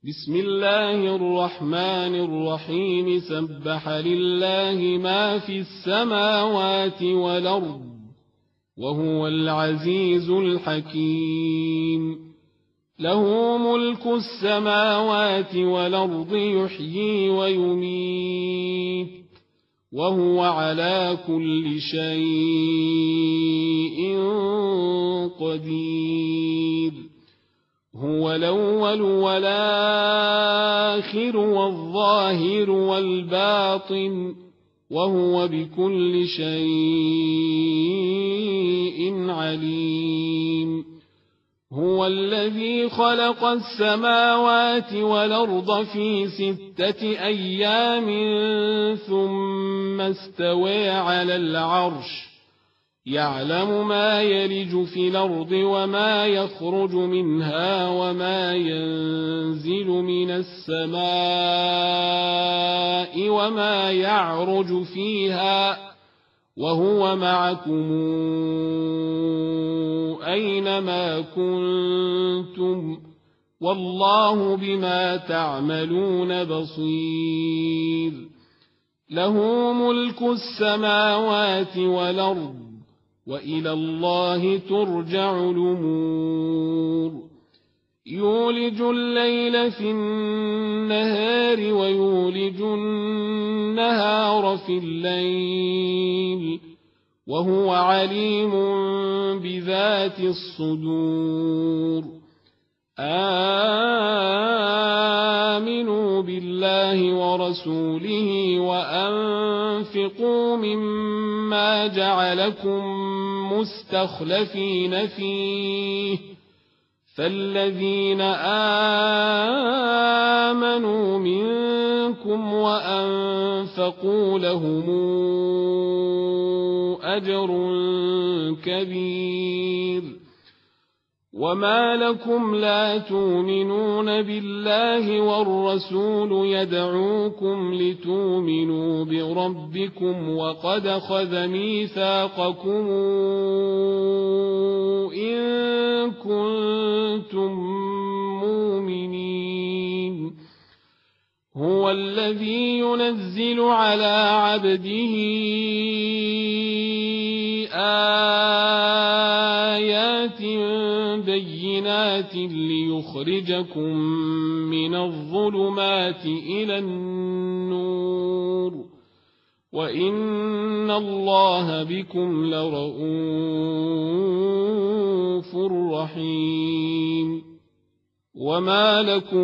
بسم الله الرحمن الرحيم سبح لله ما في السماوات والأرض وهو العزيز الحكيم له ملك السماوات والأرض يحيي ويميت وهو على كل شيء قدير هو الأول والآخر والظاهر والباطن وهو بكل شيء عليم هو الذي خلق السماوات والأرض في 6 أيام ثم استوى على العرش يعلم ما يلج في الأرض وما يخرج منها وما ينزل من السماء وما يعرج فيها وهو معكم أينما كنتم والله بما تعملون بصير له ملك السماوات والأرض وإلى الله ترجع الأمور يولج الليل في النهار ويولج النهار في الليل وهو عليم بذات الصدور آمنوا بالله ورسوله وأنفقوا مما جعلكم مستخلفين فيه فالذين آمنوا منكم وأنفقوا لهم أجر كبير وما لكم لا تؤمنون بالله والرسول يدعوكم لتؤمنوا بربكم وقد أخذ ميثاقكم إن كنتم مؤمنين هو الذي ينزل على عبده آيات بينات ليخرجكم من الظلمات إلى النور وإن الله بكم لرءوف رحيم وما لكم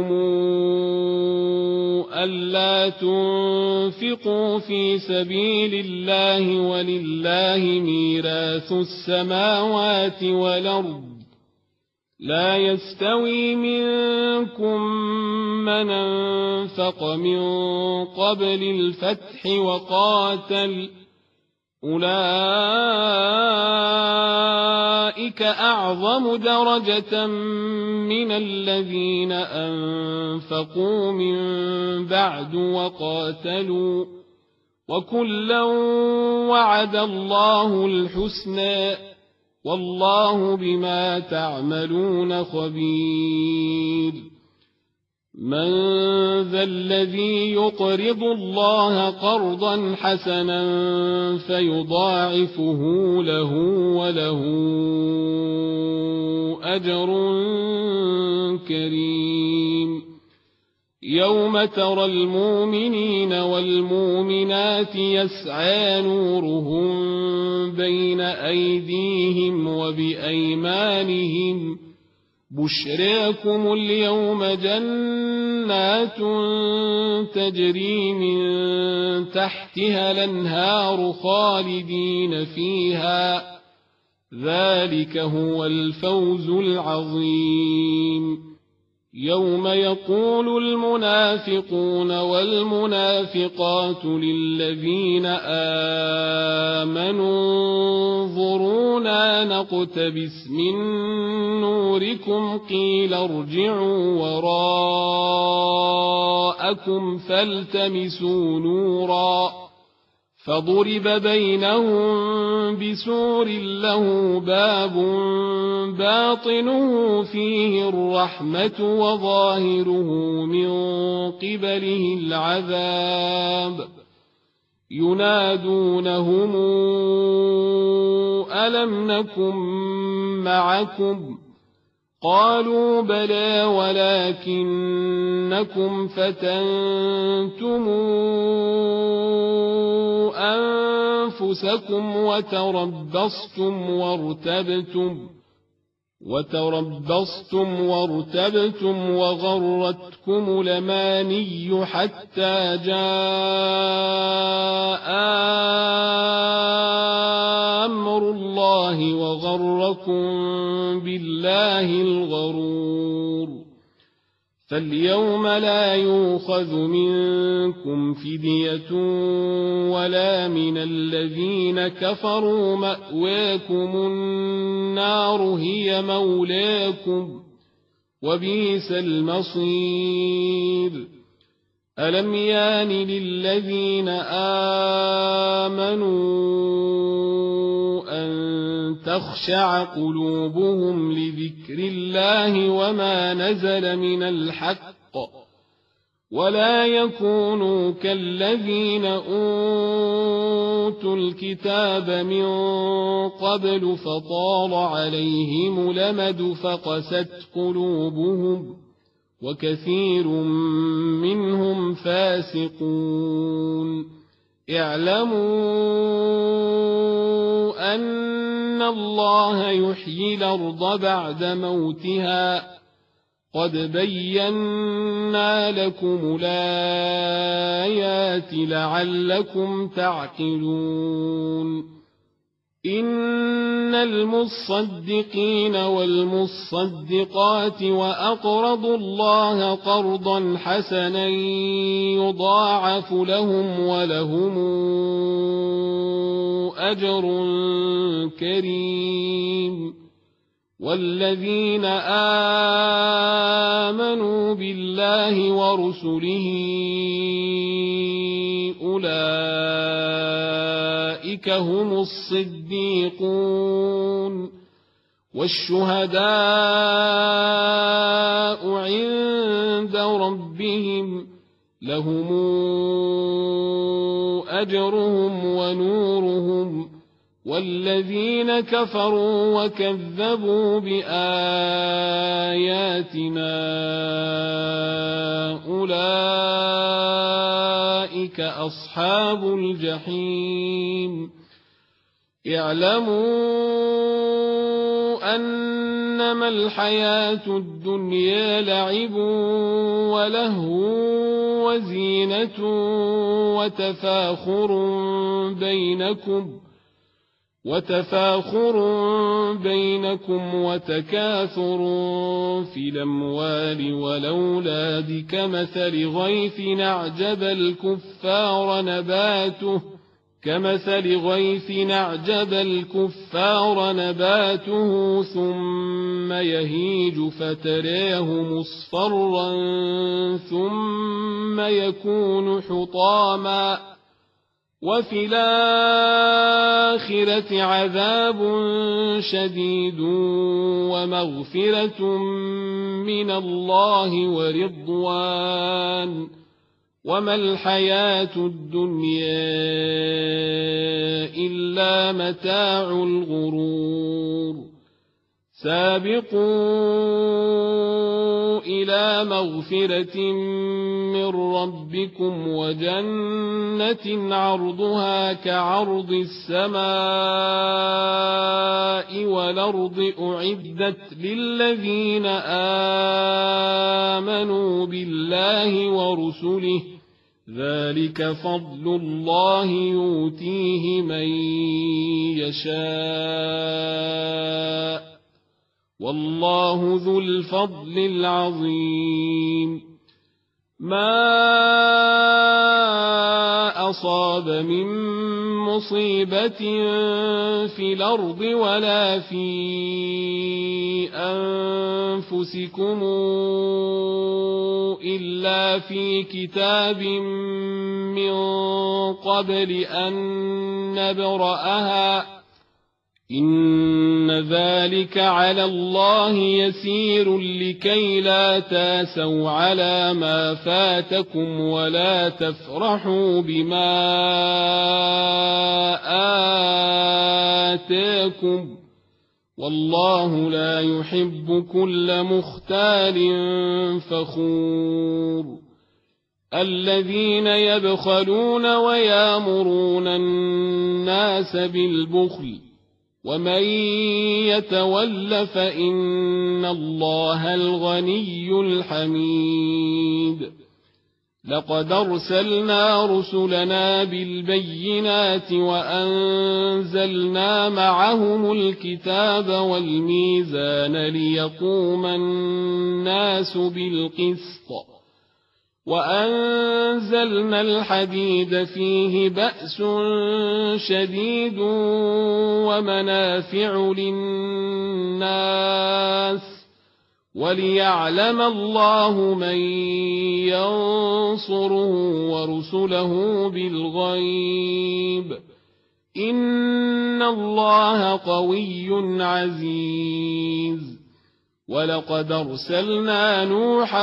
ألا تنفقوا في سبيل الله ولله ميراث السماوات والأرض لا يستوي منكم من أنفق من قبل الفتح وقاتل أولئك أعظم درجة من الذين أنفقوا من بعد وقاتلوا وكلا وعد الله الحسنى والله بما تعملون خبير من ذا الذي يقرض الله قرضا حسنا فيضاعفه له وله أجر كريم يوم ترى المؤمنين والمؤمنات يسعى نورهم بين أيديهم وبأيمانهم بشراكم اليوم جنات تجري من تحتها الأنهار خالدين فيها ذلك هو الفوز العظيم يوم يقول المنافقون والمنافقات للذين آمنوا انظرونا نقتبس من نوركم قيل ارجعوا وراءكم فالتمسوا نورا فضرب بينهم بسور له باب باطنه فيه الرحمة وظاهره من قبله العذاب ينادونهم ألم نكن معكم قالوا بلى ولكنكم فتنتم أنفسكم وتربصتم وارتبتم وغرتكم الأماني حتى جاء أمر الله وغركم بالله الغرور فاليوم لا يؤخذ منكم فدية ولا من الذين كفروا مأواكم النار هي مولاكم وبئس المصير ألم يان للذين آمنوا أن تخشع قلوبهم لذكر الله وما نزل من الحق ولا يكونوا كالذين أوتوا الكتاب من قبل فطال عليهم الأمد فقست قلوبهم وكثير منهم فاسقون اعلموا أن الله يحيي الأرض بعد موتها قد بينا لكم الآيات لعلكم تعقلون إن المصدقين والمصدقات وأقرضوا الله قرضا حسنا يضاعف لهم ولهم أجر كريم والذين آمنوا بالله ورسله أولئك هم الصديقون والشهداء عند ربهم لهم أجرهم ونورهم والذين كفروا وكذبوا بآياتنا أولئك أصحاب الجحيم اعلموا أنما الحياة الدنيا لعب ولهو وزينة وتفاخر بينكم وتكاثر في الأموال والأولاد كمثل غيث أعجب الكفار نباته ثم يهيج فتراه مصفرا ثم يكون حطاما وفي الآخرة عذاب شديد ومغفرة من الله ورضوان وما الحياة الدنيا إلا متاع الغرور سابقوا إلى مغفرة من ربكم وجنة عرضها كعرض السماء والأرض أعدت للذين آمنوا بالله ورسله ذلك فضل الله يؤتيه من يشاء والله ذو الفضل العظيم ما أصاب من مصيبة في الأرض ولا في أنفسكم إلا في كتاب من قبل أن نبرأها إن ذلك على الله يسير لكي لا تاسوا على ما فاتكم ولا تفرحوا بما آتاكم والله لا يحب كل مختال فخور الذين يبخلون ويامرون الناس بالبخل ومن يتول فإن الله الغني الحميد لقد أرسلنا رسلنا بالبينات وأنزلنا معهم الكتاب والميزان ليقوم الناس بالقسط وأنزلنا الحديد فيه بأس شديد ومنافع للناس وليعلم الله من ينصره ورسله بالغيب إن الله قوي عزيز ولقد أرسلنا نوحا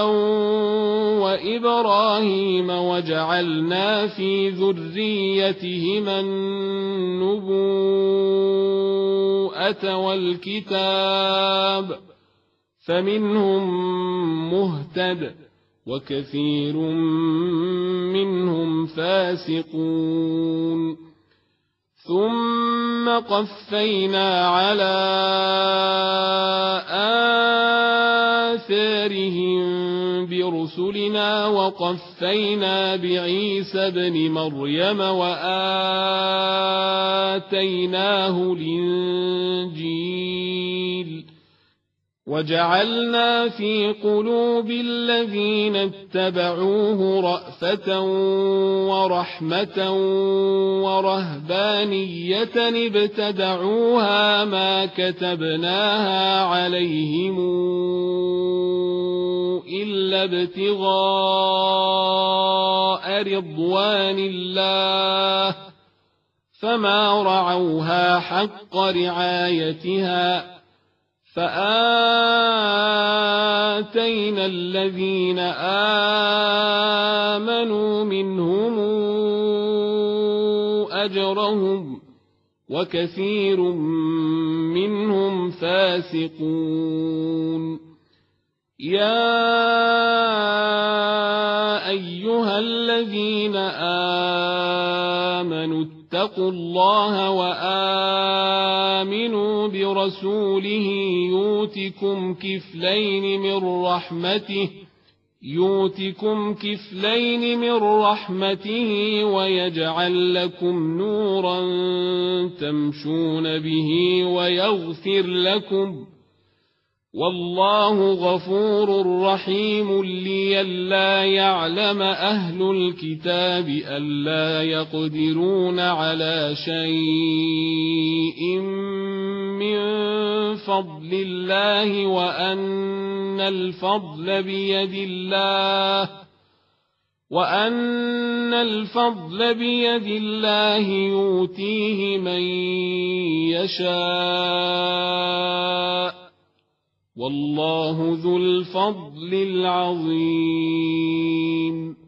وإبراهيم وجعلنا في ذريتهما النبوءة والكتاب فمنهم مهتد وكثير منهم فاسقون ثم قفينا على آثارهم برسلنا وقفينا بعيسى ابن مريم وآتيناه الإنجيل وجعلنا في قلوب الذين اتبعوه رأفة ورحمة ورهبانية ابتدعوها ما كتبناها عليهم إلا ابتغاء رضوان الله فما رعوها حق رعايتها فآتينا الذين آمنوا منهم أجرهم وكثير منهم فاسقون يا أيها الذين آمنوا اتقوا الله وآمنوا برسوله يؤتكم كفلين من رحمته ويجعل لكم نورا تمشون به ويغفر لكم والله غفور رحيم لئلا يعلم أهل الكتاب ألا يقدرون على شيء من فضل الله وأن الفضل بيد الله يؤتيه من يشاء والله ذو الفضل العظيم